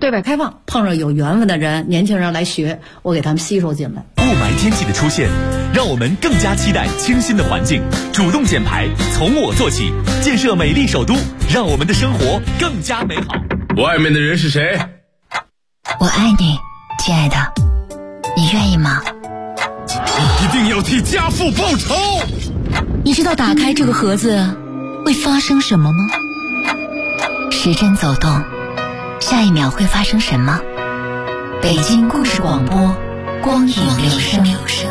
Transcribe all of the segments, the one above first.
对外开放，碰上有缘分的人，年轻人来学，我给他们吸收进来。 雾霾天气的出现，让我们更加期待清新的环境。主动减排，从我做起，建设美丽首都，让我们的生活更加美好。 外面的人是谁？ 我爱你，亲爱的，你愿意吗？ 一定要替家父报仇！ 你知道打开这个盒子会发生什么吗？时针走动，下一秒会发生什么？北京故事广播，光影留声。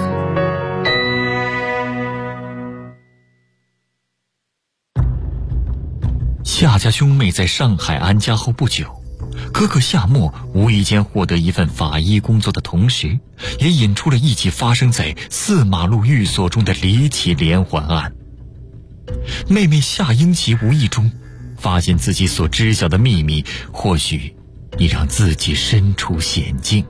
夏家兄妹在上海安家后不久，哥哥夏沫无意间获得一份法医工作的同时，也引出了一起发生在4马路寓所中的离奇连环案。妹妹夏英奇无意中发现自己所知晓的秘密，或许已让自己身处险境。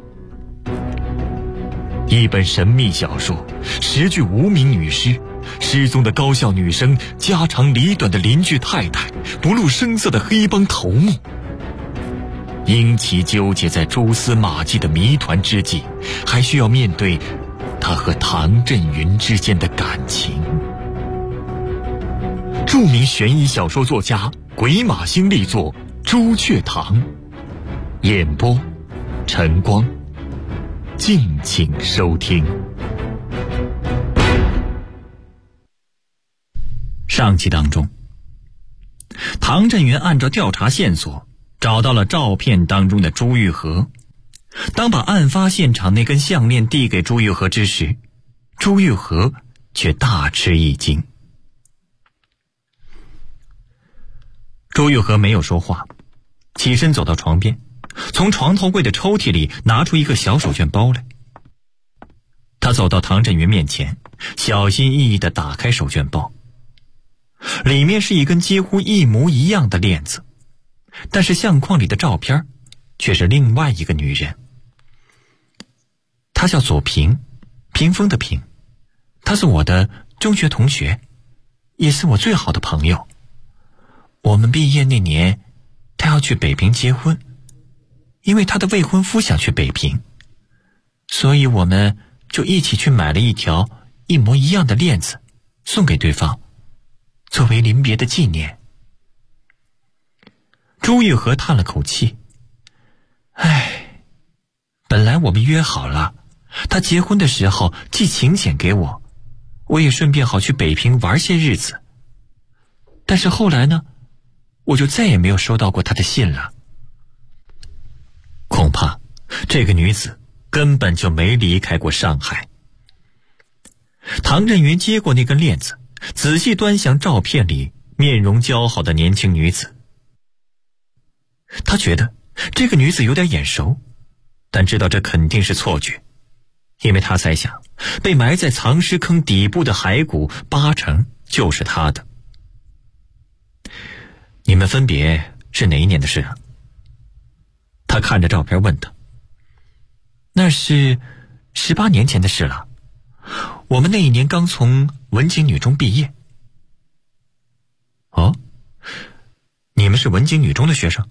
一本神秘小说，10具无名女尸，失踪的高校女生，家长里短的邻居太太，不露声色的黑帮头目。英奇纠结在蛛丝马迹的谜团之际，还需要面对他和唐振云之间的感情。著名悬疑小说作家鬼马星力作《朱雀堂》，演播晨光，敬请收听。上期当中，唐振云按照调查线索找到了照片当中的朱玉和。当把案发现场那根项链递给朱玉和之时，朱玉和却大吃一惊。朱玉和没有说话，起身走到床边，从床头柜的抽屉里拿出一个小手绢包来。他走到唐振云面前，小心翼翼地打开手绢包，里面是一根几乎一模一样的链子，但是相框里的照片却是另外一个女人。她叫左萍，屏风的屏，她是我的中学同学，也是我最好的朋友。我们毕业那年，她要去北平结婚，因为她的未婚夫想去北平，所以我们就一起去买了一条一模一样的链子，送给对方，作为临别的纪念。朱玉和叹了口气，唉，本来我们约好了，他结婚的时候寄请柬给我，我也顺便好去北平玩些日子。但是后来呢，我就再也没有收到过他的信了。恐怕这个女子根本就没离开过上海。唐振云接过那根链子，仔细端详照片里面容姣好的年轻女子。他觉得这个女子有点眼熟，但知道这肯定是错觉，因为他猜想被埋在藏尸坑底部的骸骨8成就是她的。你们分别是哪一年的事啊？他看着照片问他。那是18年前的事了，我们那一年刚从文景女中毕业。哦，你们是文景女中的学生？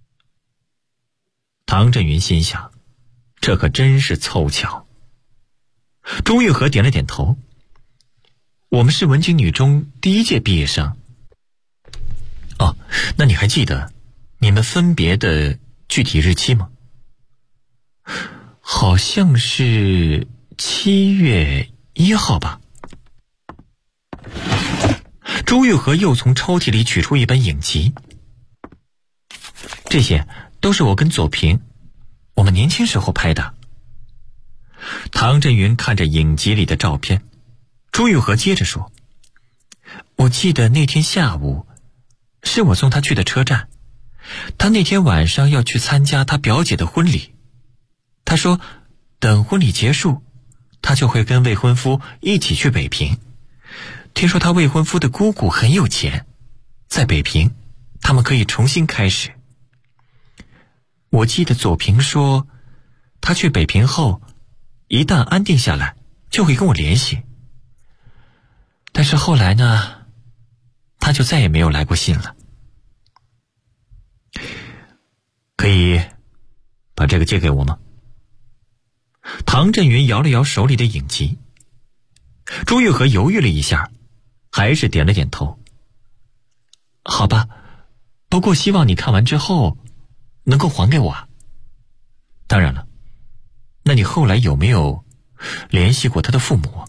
唐振云心想，这可真是凑巧。朱玉和点了点头，我们是文景女中第1届毕业生。哦，那你还记得你们分别的具体日期吗？好像是7月1号吧。朱玉和又从抽屉里取出一本影集，这些都是我跟左萍我们年轻时候拍的。唐振云看着影集里的照片，朱玉和接着说，我记得那天下午是我送他去的车站，他那天晚上要去参加他表姐的婚礼。他说等婚礼结束，他就会跟未婚夫一起去北平。听说他未婚夫的姑姑很有钱，在北平他们可以重新开始。我记得左萍说，他去北平后一旦安定下来就会跟我联系。但是后来呢，他就再也没有来过信了。可以把这个借给我吗？唐振云摇了摇手里的影集。朱玉和犹豫了一下，还是点了点头。好吧，不过希望你看完之后能够还给我啊。当然了，那你后来有没有联系过他的父母？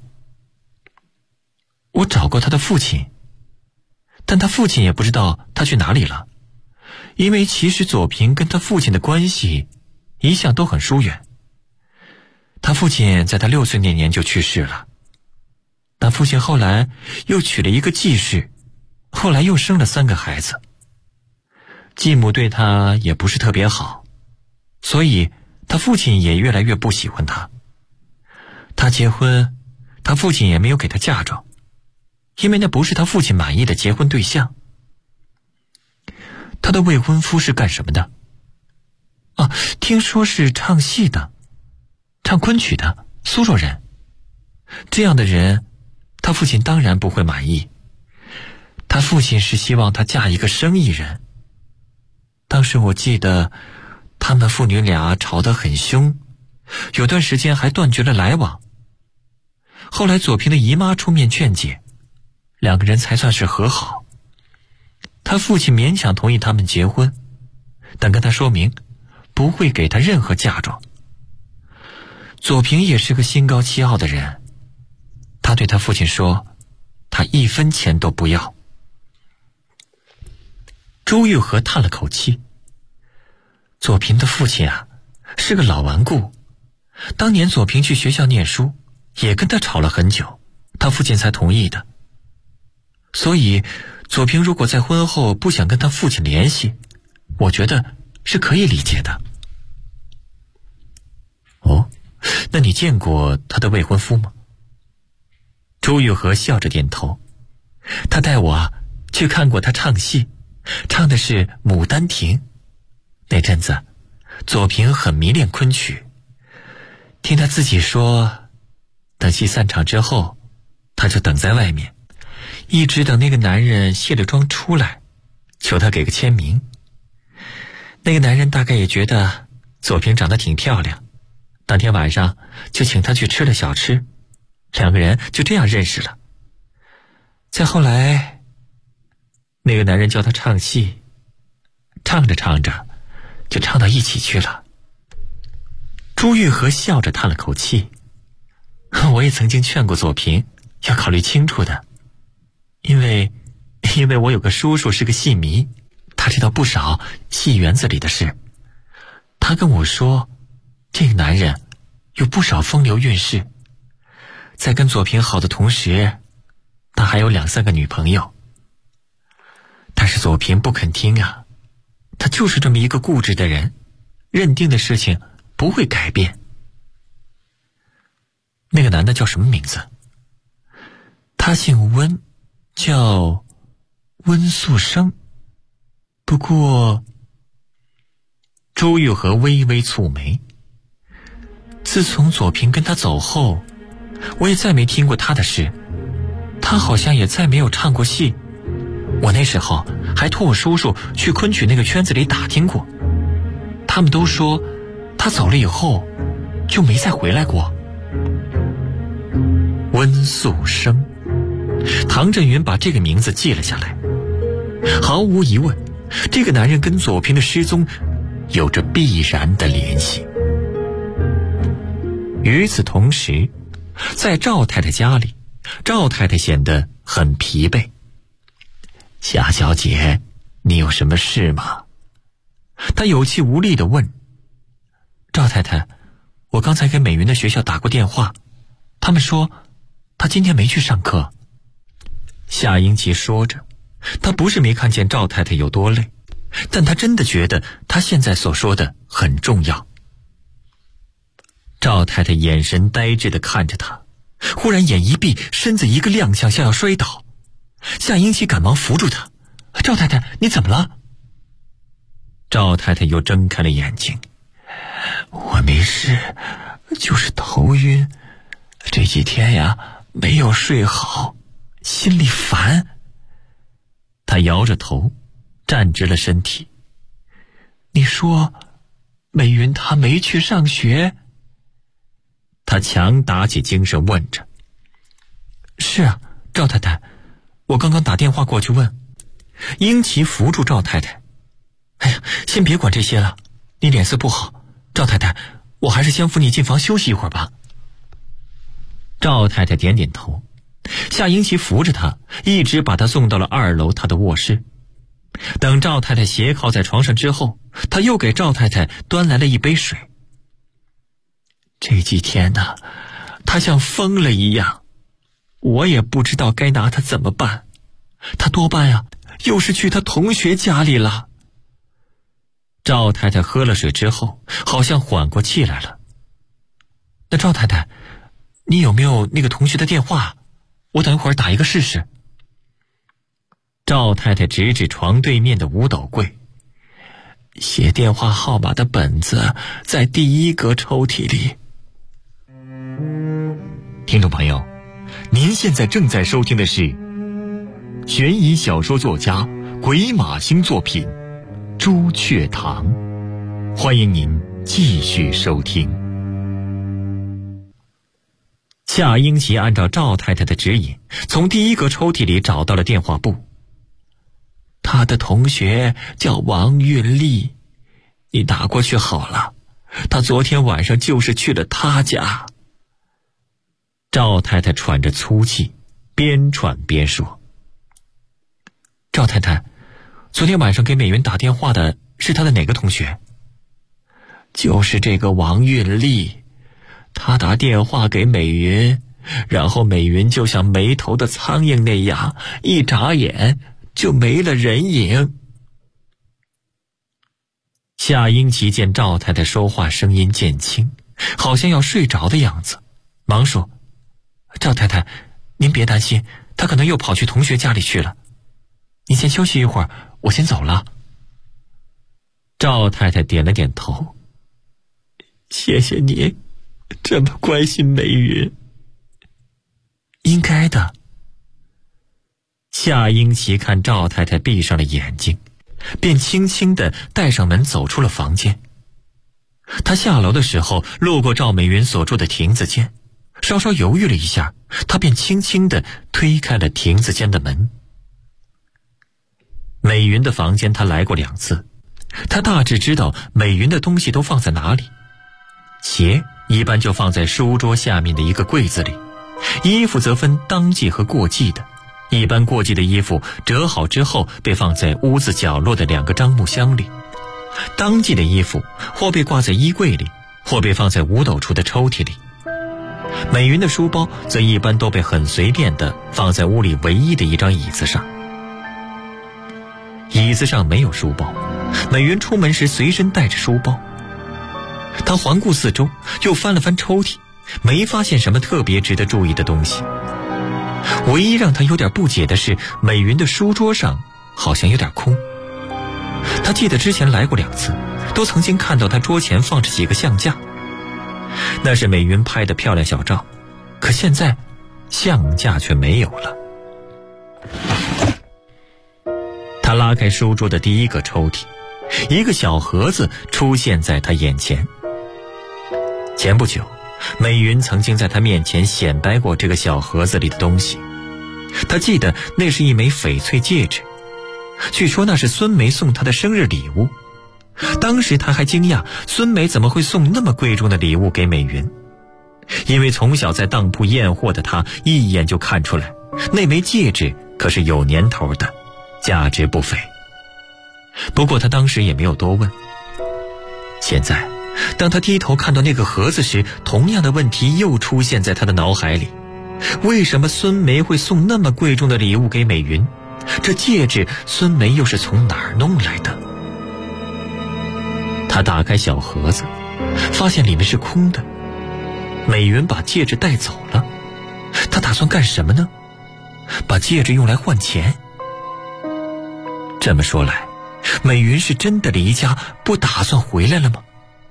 我找过他的父亲，但他父亲也不知道他去哪里了，因为其实左平跟他父亲的关系一向都很疏远。他父亲在他6岁那年就去世了，但父亲后来又娶了一个继室，后来又生了3个孩子。继母对他也不是特别好，所以他父亲也越来越不喜欢他。他结婚，他父亲也没有给他嫁妆，因为那不是他父亲满意的结婚对象。他的未婚夫是干什么的？听说是唱戏的，唱昆曲的，苏州人。这样的人，他父亲当然不会满意。他父亲是希望他嫁一个生意人。当时我记得他们父女俩吵得很凶，有段时间还断绝了来往。后来左平的姨妈出面劝解，2个人才算是和好。他父亲勉强同意他们结婚，但跟他说明不会给他任何嫁妆。左平也是个心高气傲的人，他对他父亲说，他1分钱都不要。朱玉和叹了口气，左平的父亲是个老顽固，当年左平去学校念书，也跟他吵了很久，他父亲才同意的。所以左平如果在婚后不想跟他父亲联系，我觉得是可以理解的。那你见过他的未婚夫吗？朱玉和笑着点头，他带我去看过他唱戏，唱的是《牡丹亭》。那阵子左平很迷恋昆曲，听他自己说，等戏散场之后，他就等在外面，一直等那个男人卸了妆出来，求他给个签名。那个男人大概也觉得左平长得挺漂亮，当天晚上就请他去吃了小吃，2个人就这样认识了。再后来，那个男人叫他唱戏，唱着唱着就唱到一起去了。朱玉和笑着叹了口气，我也曾经劝过左平要考虑清楚的，因为我有个叔叔是个戏迷，他知道不少戏园子里的事。他跟我说，这个男人有不少风流韵事，在跟左平好的同时，他还有2、3个女朋友。但是左平不肯听啊，他就是这么一个固执的人，认定的事情不会改变。那个男的叫什么名字？他姓温，叫温素生。不过，朱玉和微微蹙眉。自从左平跟他走后，我也再没听过他的事，他好像也再没有唱过戏。我那时候还托我叔叔去昆曲那个圈子里打听过，他们都说他走了以后就没再回来过。温素生，唐振云把这个名字记了下来。毫无疑问，这个男人跟左平的失踪有着必然的联系。与此同时，在赵太太家里，赵太太显得很疲惫。夏小姐，你有什么事吗？她有气无力地问。赵太太，我刚才给美云的学校打过电话，他们说她今天没去上课。夏英奇说着，她不是没看见赵太太有多累，但她真的觉得她现在所说的很重要。赵太太眼神呆滞地看着她，忽然眼一闭，身子一个踉跄，像要摔倒。夏英奇赶忙扶住她。赵太太，你怎么了？赵太太又睁开了眼睛。我没事，就是头晕，这几天呀没有睡好，心里烦。她摇着头，站直了身体。你说美云她没去上学？他强打起精神问着。是啊，赵太太，我刚刚打电话过去问。英奇扶住赵太太。哎呀，先别管这些了，你脸色不好。赵太太，我还是先扶你进房休息一会儿吧。赵太太点点头，夏英奇扶着她，一直把她送到了2楼她的卧室。等赵太太斜靠在床上之后，他又给赵太太端来了一杯水。这几天呢，他像疯了一样，我也不知道该拿他怎么办。他多半呀，又是去他同学家里了。赵太太喝了水之后，好像缓过气来了。那赵太太，你有没有那个同学的电话？我等一会儿打一个试试。赵太太指指床对面的五斗柜，写电话号码的本子在第1格抽屉里。听众朋友，您现在正在收听的是悬疑小说作家鬼马星作品《朱雀堂》，欢迎您继续收听。夏英奇按照赵太太的指引，从第1格抽屉里找到了电话簿。他的同学叫王运丽，你打过去好了，他昨天晚上就是去了他家。赵太太喘着粗气，边喘边说。赵太太，昨天晚上给美云打电话的是他的哪个同学？就是这个王运丽，他打电话给美云，然后美云就像没头的苍蝇那样，一眨眼就没了人影。夏英奇见赵太太说话声音渐轻，好像要睡着的样子，忙说：赵太太，您别担心，他可能又跑去同学家里去了。您先休息一会儿，我先走了。赵太太点了点头。谢谢你这么关心美云。应该的。夏英奇看赵太太闭上了眼睛，便轻轻地带上门走出了房间。他下楼的时候路过赵美云所住的亭子间，稍稍犹豫了一下，他便轻轻地推开了亭子间的门。美云的房间他来过2次，他大致知道美云的东西都放在哪里。鞋一般就放在书桌下面的一个柜子里，衣服则分当季和过季的，一般过季的衣服折好之后被放在屋子角落的2个樟木箱里，当季的衣服或被挂在衣柜里，或被放在五斗处的抽屉里。美云的书包则一般都被很随便地放在屋里唯一的一张椅子上。椅子上没有书包，美云出门时随身带着书包。她环顾四周，又翻了翻抽屉，没发现什么特别值得注意的东西。唯一让她有点不解的是，美云的书桌上好像有点空。她记得之前来过2次，都曾经看到她桌前放着几个相架，那是美云拍的漂亮小照，可现在相架却没有了。他拉开书桌的第1个抽屉，一个小盒子出现在他眼前。前不久，美云曾经在他面前显摆过这个小盒子里的东西。他记得那是一枚翡翠戒指，据说那是孙梅送他的生日礼物。当时他还惊讶孙梅怎么会送那么贵重的礼物给美云，因为从小在当铺验货的他一眼就看出来，那枚戒指可是有年头的，价值不菲。不过他当时也没有多问。现在当他低头看到那个盒子时，同样的问题又出现在他的脑海里。为什么孙梅会送那么贵重的礼物给美云？这戒指孙梅又是从哪儿弄来的？他打开小盒子，发现里面是空的。美云把戒指带走了，他打算干什么呢？把戒指用来换钱？这么说来，美云是真的离家不打算回来了吗？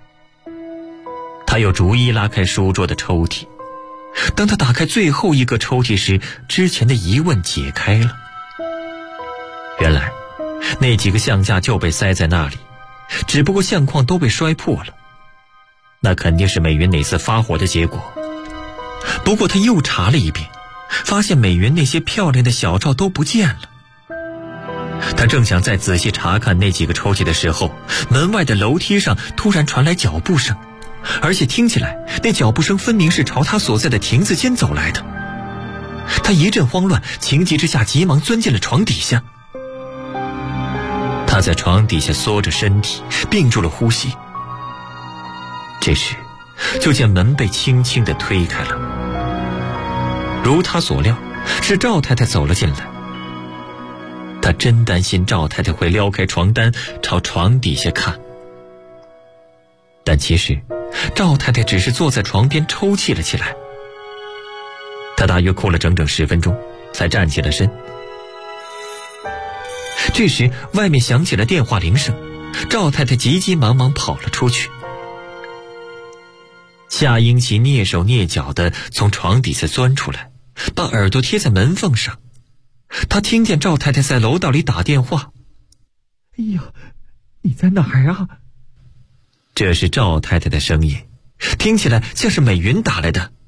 他又逐一拉开书桌的抽屉，当他打开最后一个抽屉时，之前的疑问解开了。原来那几个相架就被塞在那里， 只不过相框都被摔破了，那肯定是美云哪次发火的结果。不过他又查了一遍，发现美云那些漂亮的小照都不见了。他正想再仔细查看那几个抽屉的时候，门外的楼梯上突然传来脚步声，而且听起来那脚步声分明是朝他所在的亭子间走来的。他一阵慌乱，情急之下急忙钻进了床底下。他在床底下缩着身体，屏住了呼吸。这时就见门被轻轻地推开了，如他所料，是赵太太走了进来。他真担心赵太太会撩开床单朝床底下看，但其实赵太太只是坐在床边抽泣了起来。她大约哭了整整10分钟才站起了身。这时外面响起了电话铃声，赵太太急急忙忙跑了出去。夏英奇蹑手蹑脚地从床底下钻出来，把耳朵贴在门缝上。他听见赵太太在楼道里打电话。哎呀，你在哪儿啊？这是赵太太的声音，听起来像是美云打来的。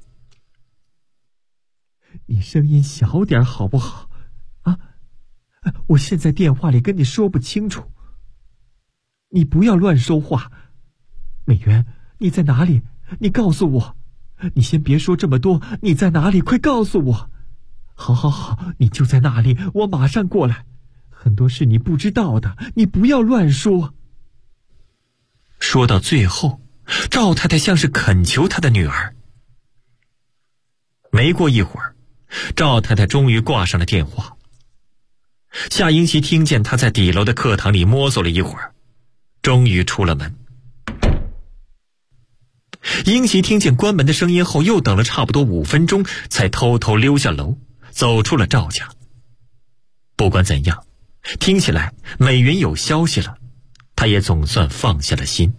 你声音小点好不好？啊，我现在电话里跟你说不清楚，你不要乱说话。美云，你在哪里？你告诉我。你先别说这么多，你在哪里？快告诉我。好好好，你就在那里，我马上过来。很多事你不知道的，你不要乱说。说到最后，赵太太像是恳求她的女儿。没过一会儿，赵太太终于挂上了电话。夏英奇听见她在底楼的课堂里摸索了一会儿，终于出了门。英奇听见关门的声音后，又等了差不多5分钟，才偷偷溜下楼，走出了赵家。不管怎样，听起来美云有消息了，他也总算放下了心。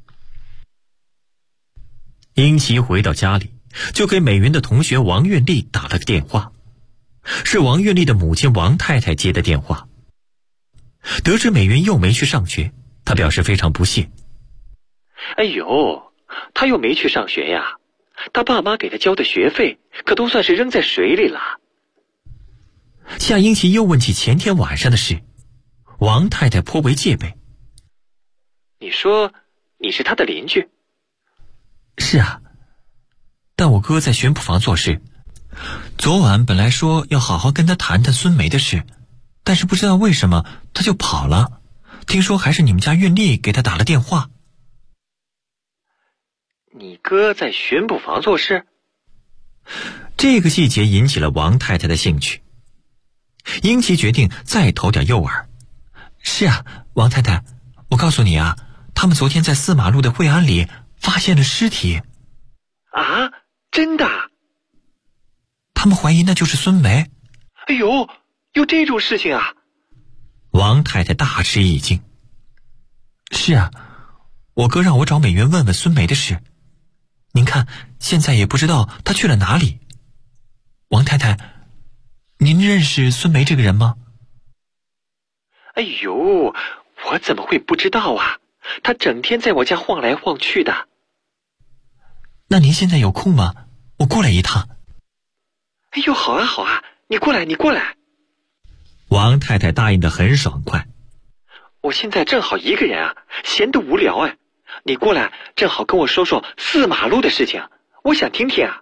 英奇回到家里，就给美云的同学王月丽打了个电话，是王月丽的母亲王太太接的电话。得知美云又没去上学，她表示非常不屑。哎呦，她又没去上学呀，她爸妈给她交的学费可都算是扔在水里了。夏英奇又问起前天晚上的事，王太太颇为戒备。你说你是她的邻居？是啊，但我哥在巡捕房做事，昨晚本来说要好好跟他谈谈孙梅的事，但是不知道为什么他就跑了。听说还是你们家运力给他打了电话。你哥在巡捕房做事？这个细节引起了王太太的兴趣。英奇决定再投点诱饵。是啊，王太太，我告诉你啊，他们昨天在4马路的惠安里发现了尸体。啊，真的？他们怀疑那就是孙梅。哎呦，有这种事情啊！王太太大吃一惊。是啊，我哥让我找美云问问孙梅的事。您看，现在也不知道她去了哪里。王太太，您认识孙梅这个人吗？哎呦，我怎么会不知道啊？她整天在我家晃来晃去的。那您现在有空吗？我过来一趟。哎呦，好啊好啊，你过来你过来。王太太答应得很爽快。我现在正好一个人啊，闲得无聊哎，你过来正好跟我说说4马路的事情，我想听听啊。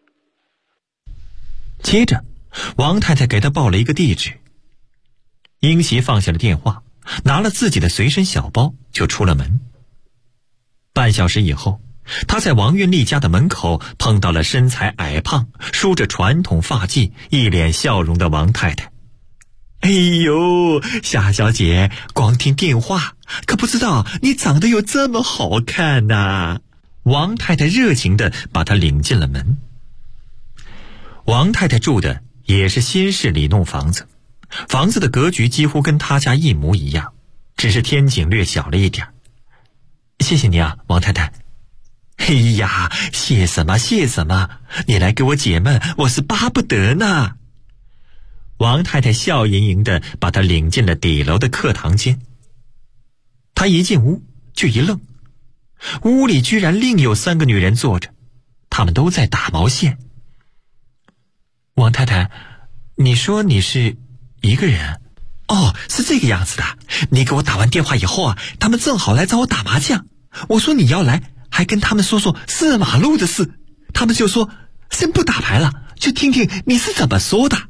接着王太太给他报了一个地址。英奇放下了电话，拿了自己的随身小包就出了门。半小时以后，他在王运丽家的门口碰到了身材矮胖、梳着传统发髻、一脸笑容的王太太。哎呦，夏小姐，光听电话可不知道你长得有这么好看呐！王太太热情地把她领进了门。王太太住的也是新式里弄房子，房子的格局几乎跟她家一模一样，只是天井略小了一点。谢谢你啊，王太太。哎呀，谢什么谢什么，你来给我解闷，我是巴不得呢。王太太笑盈盈地把她领进了底楼的课堂间。她一进屋， 却一愣，屋里居然另有3个女人坐着，她们都在打毛线。王太太，你说你是一个人？哦，是这个样子的。你给我打完电话以后啊，他们正好来找我打麻将。我说你要来，还跟他们说4马路的事，他们就说先不打牌了，就听听你是怎么说的。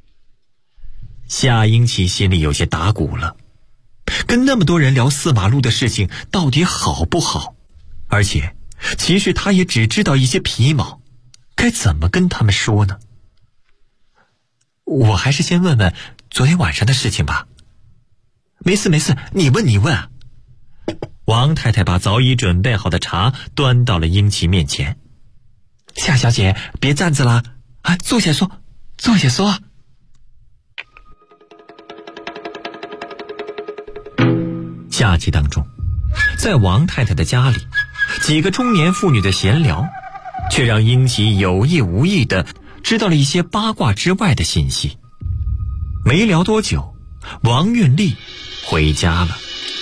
夏英奇心里有些打鼓了，跟那么多人聊4马路的事情到底好不好？而且其实他也只知道一些皮毛，该怎么跟他们说呢？我还是先问问昨天晚上的事情吧。没事，你问啊。王太太把早已准备好的茶端到了英奇面前。夏小姐，别站着啦，坐下说。夏季当中，在王太太的家里，几个中年妇女的闲聊，却让英奇有意无意地知道了一些八卦之外的信息。没聊多久，王运丽回家了。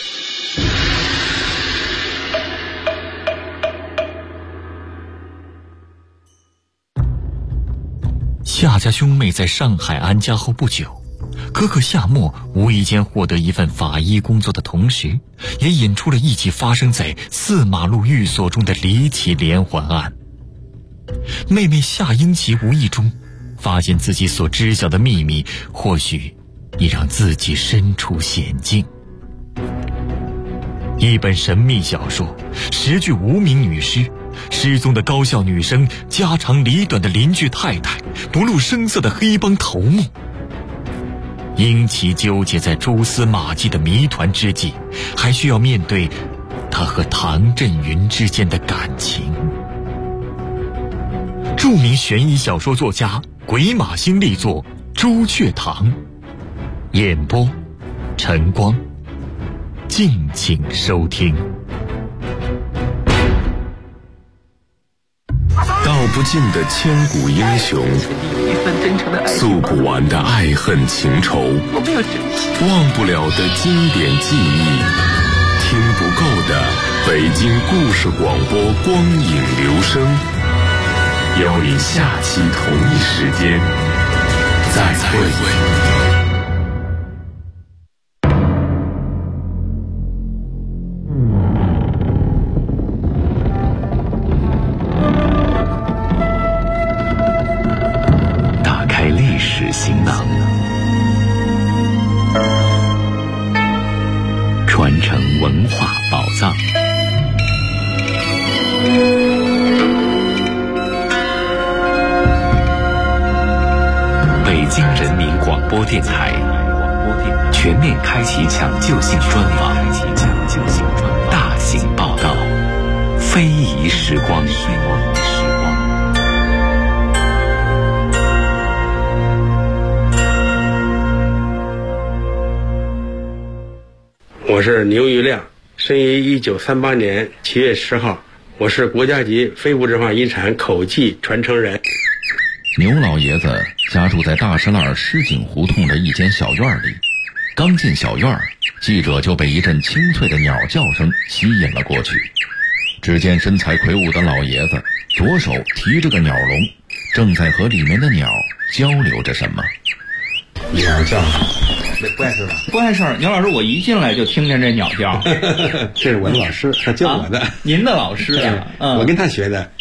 夏家兄妹在上海安家后不久，哥哥夏沫无意间获得一份法医工作的同时，也引出了一起发生在4马路寓所中的离奇连环案。妹妹夏英奇无意中发现自己所知晓的秘密，或许已让自己身处险境。一本神秘小说，10具无名女尸，失踪的高校女生，家长里短的邻居太太，不露声色的黑帮头目。英奇纠结在蛛丝马迹的谜团之际，还需要面对他和唐振云之间的感情。著名悬疑小说作家鬼马星力作《朱雀堂》，演播晨光，敬请收听。 道不尽的千古英雄，诉不完的爱恨情仇，忘不了的经典记忆，听不够的北京故事广播光影留声，邀你下期同一时间再会。行囊，传承文化宝藏。北京人民广播电台全面开启抢救性专访，大型报道，非遗时光。 我是牛玉亮，生于1938年7月10号，我是国家级非物质文化遗产口技传承人。 牛老爷子家住在大石栏狮井胡同的一间小院里，刚进小院，记者就被一阵清脆的鸟叫声吸引了过去。只见身材魁梧的老爷子左手提着个鸟笼，正在和里面的鸟交流着什么。 鸟叫，这不碍事吧？ 不碍事。牛老师，我一进来就听见这鸟叫。 这是我的老师，他教我的。 您的老师啊？ 我跟他学的。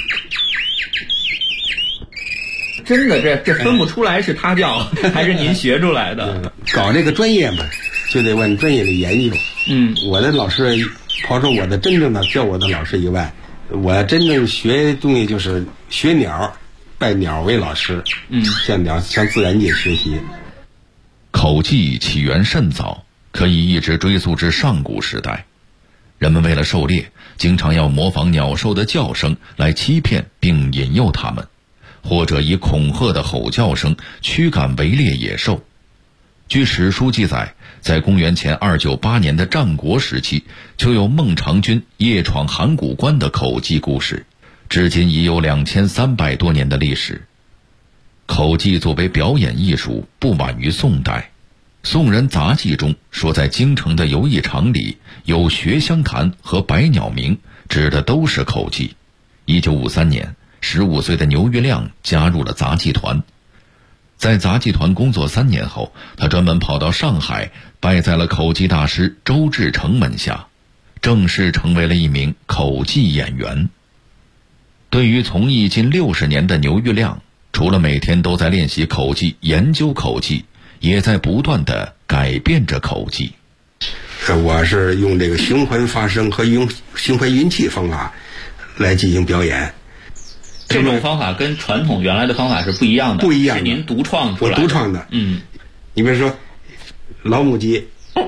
真的，这分不出来是他教还是您学出来的。 搞这个专业嘛，就得往专业里研究。我的老师，刨出我的真正的教我的老师以外，我真正学东西就是学鸟，拜鸟为老师。向自然界学习。 口技起源甚早，可以一直追溯至上古时代。人们为了狩猎，经常要模仿鸟兽的叫声来欺骗并引诱它们，或者以恐吓的吼叫声驱赶围猎野兽。据史书记载，在公元前298年的战国时期，就有孟尝君夜闯函谷关的口技故事，至今已有2300多年的历史。口技作为表演艺术不晚于宋代， 宋人杂记中说，在京城的游艺场里有学香坛和百鸟鸣，指的都是口技。1953年，15岁的牛玉亮加入了杂技团。在杂技团工作3年后，他专门跑到上海，拜在了口技大师周志成门下，正式成为了一名口技演员。对于从艺近60年的牛玉亮，除了每天都在练习口技、研究口技，也在不断地改变着口技。 我是用这个循环发声和用循环运气方法来进行表演。 这种方法跟传统原来的方法是不一样的， 不一样的， 是您独创出来的。 我独创的。你比如说老母鸡，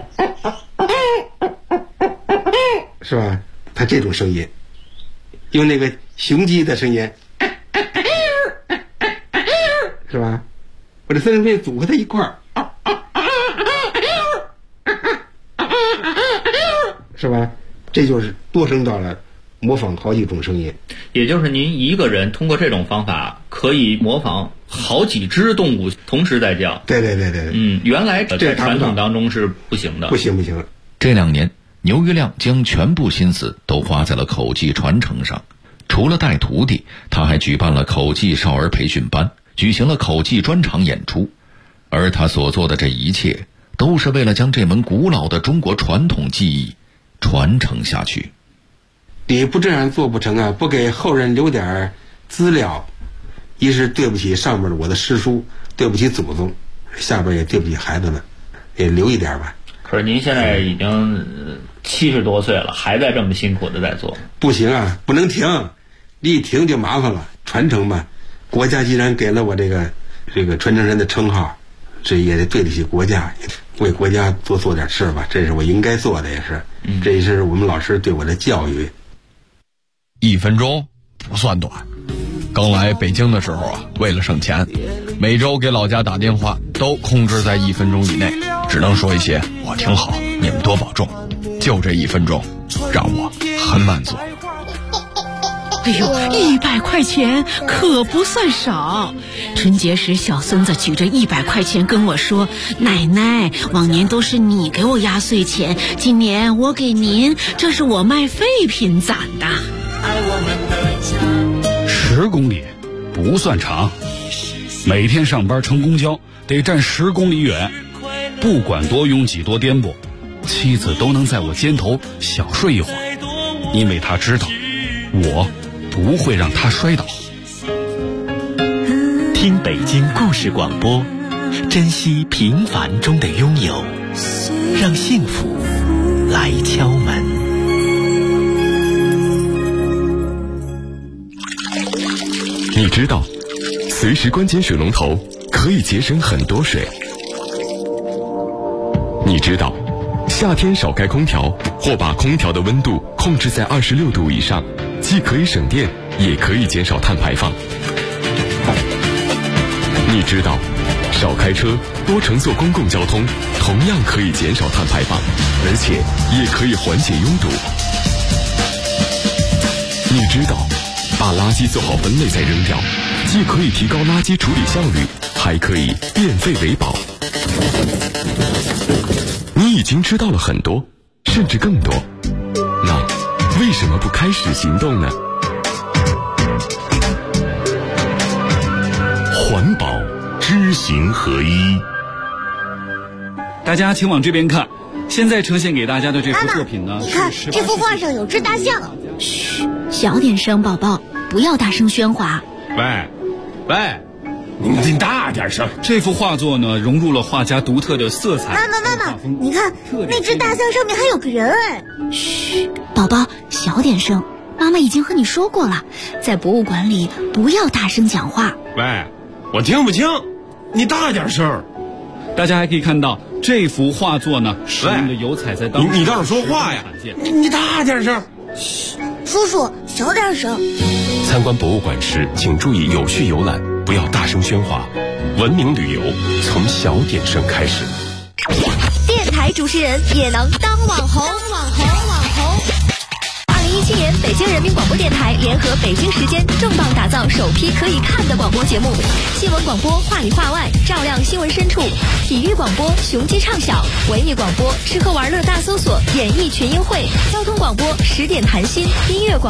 是吧？它这种声音，用那个雄鸡的声音，是吧？我这三声片组合在一块儿，是吧？这就是多声道了，模仿好几种声音。 也就是您一个人通过这种方法可以模仿好几只动物同时在叫。 对。 原来在传统当中是不行的。 不行。 这2年，牛玉亮将全部心思都花在了口技传承上。除了带徒弟，他还举办了口技少儿培训班，举行了口技专场演出。而他所做的这一切，都是为了将这门古老的中国传统技艺传承下去。 你不这样做不成啊！不给后人留点资料，一是对不起上面我的师叔，对不起祖宗，下边也对不起孩子们，也留一点吧。 可是您现在已经70多岁了，还在这么辛苦的在做。 不行啊，不能停，你一停就麻烦了。传承嘛，国家既然给了我这个传承人的称号，这也得对得起国家，为国家多做点事吧，这是我应该做的，也是，这也是我们老师对我的教育。 1分钟不算短。刚来北京的时候啊，为了省钱，每周给老家打电话都控制在1分钟以内，只能说一些我挺好，你们多保重。就这1分钟，让我很满足。 哎呦，100块钱可不算少。春节时，小孙子举着100块钱跟我说：“奶奶，往年都是你给我压岁钱，今年我给您，这是我卖废品攒的。 ”10公里不算长，每天上班乘公交得站10公里远，不管多拥挤多颠簸，妻子都能在我肩头小睡一会儿，因为她知道我不会让他摔倒。 听北京故事广播，珍惜平凡中的拥有，让幸福来敲门。 你知道，随时关紧水龙头可以节省很多水。你知道，夏天少开空调或把空调的温度控制在26度以上，既可以省电，也可以减少碳排放。你知道，少开车，多乘坐公共交通，同样可以减少碳排放，而且也可以缓解拥堵。你知道，把垃圾做好分类再扔掉，既可以提高垃圾处理效率，还可以变废为宝。你已经知道了很多，甚至更多，那为什么不开始行动呢？环保知行合一。 大家请往这边看，现在呈现给大家的这幅作品呢， 你看这幅画上有只大象。 嘘，小点声，宝宝，不要大声喧哗。 喂，你大点声。这幅画作呢，融入了画家独特的色彩。 妈妈，你看那只大象上面还有个人哎。 嘘，宝宝，小点声。妈妈已经和你说过了，在博物馆里不要大声讲话。 喂，我听不清，你大点声。 大家还可以看到这幅画作呢，使用的油彩在当中。 你倒是说话呀！你大点声。 嘘，叔叔，小点声。 参观博物馆时，请注意有序游览，不要大声喧哗。文明旅游从小点声开始。 电台主持人也能当网红。 2017年，北京人民广播电台联合北京时间重磅打造首批可以看的广播节目：新闻广播话里话外，照亮新闻深处；体育广播雄鸡唱晓；文艺广播吃喝玩乐大搜索，演艺群英会；交通广播10点谈心；音乐广